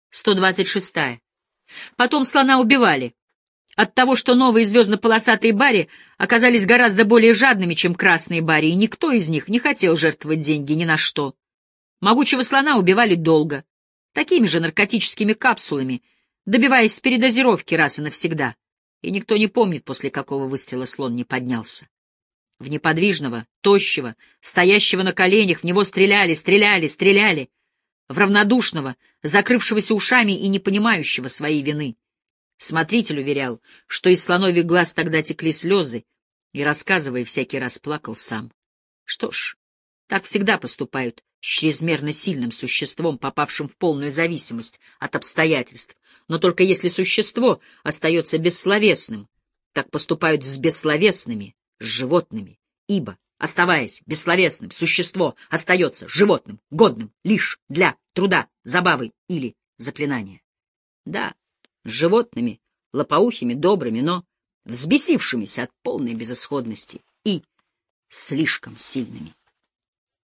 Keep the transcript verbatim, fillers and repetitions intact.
сто двадцать шестая. Потом слона убивали. От того, что новые звездно-полосатые бари оказались гораздо более жадными, чем красные бари, и никто из них не хотел жертвовать деньги ни на что. Могучего слона убивали долго, такими же наркотическими капсулами, добиваясь передозировки раз и навсегда. И никто не помнит, после какого выстрела слон не поднялся. В неподвижного, тощего, стоящего на коленях в него стреляли, стреляли, стреляли. В равнодушного, закрывшегося ушами и не понимающего своей вины. Смотритель уверял, что из слоновьих глаз тогда текли слезы, и, рассказывая, всякий раз плакал сам. Что ж, так всегда поступают с чрезмерно сильным существом, попавшим в полную зависимость от обстоятельств, но только если существо остается бессловесным. Так поступают с бессловесными, с животными, ибо, оставаясь бессловесным, существо остается животным, годным лишь для труда, забавы или заклинания. Да, с животными, лопоухими, добрыми, но взбесившимися от полной безысходности и слишком сильными.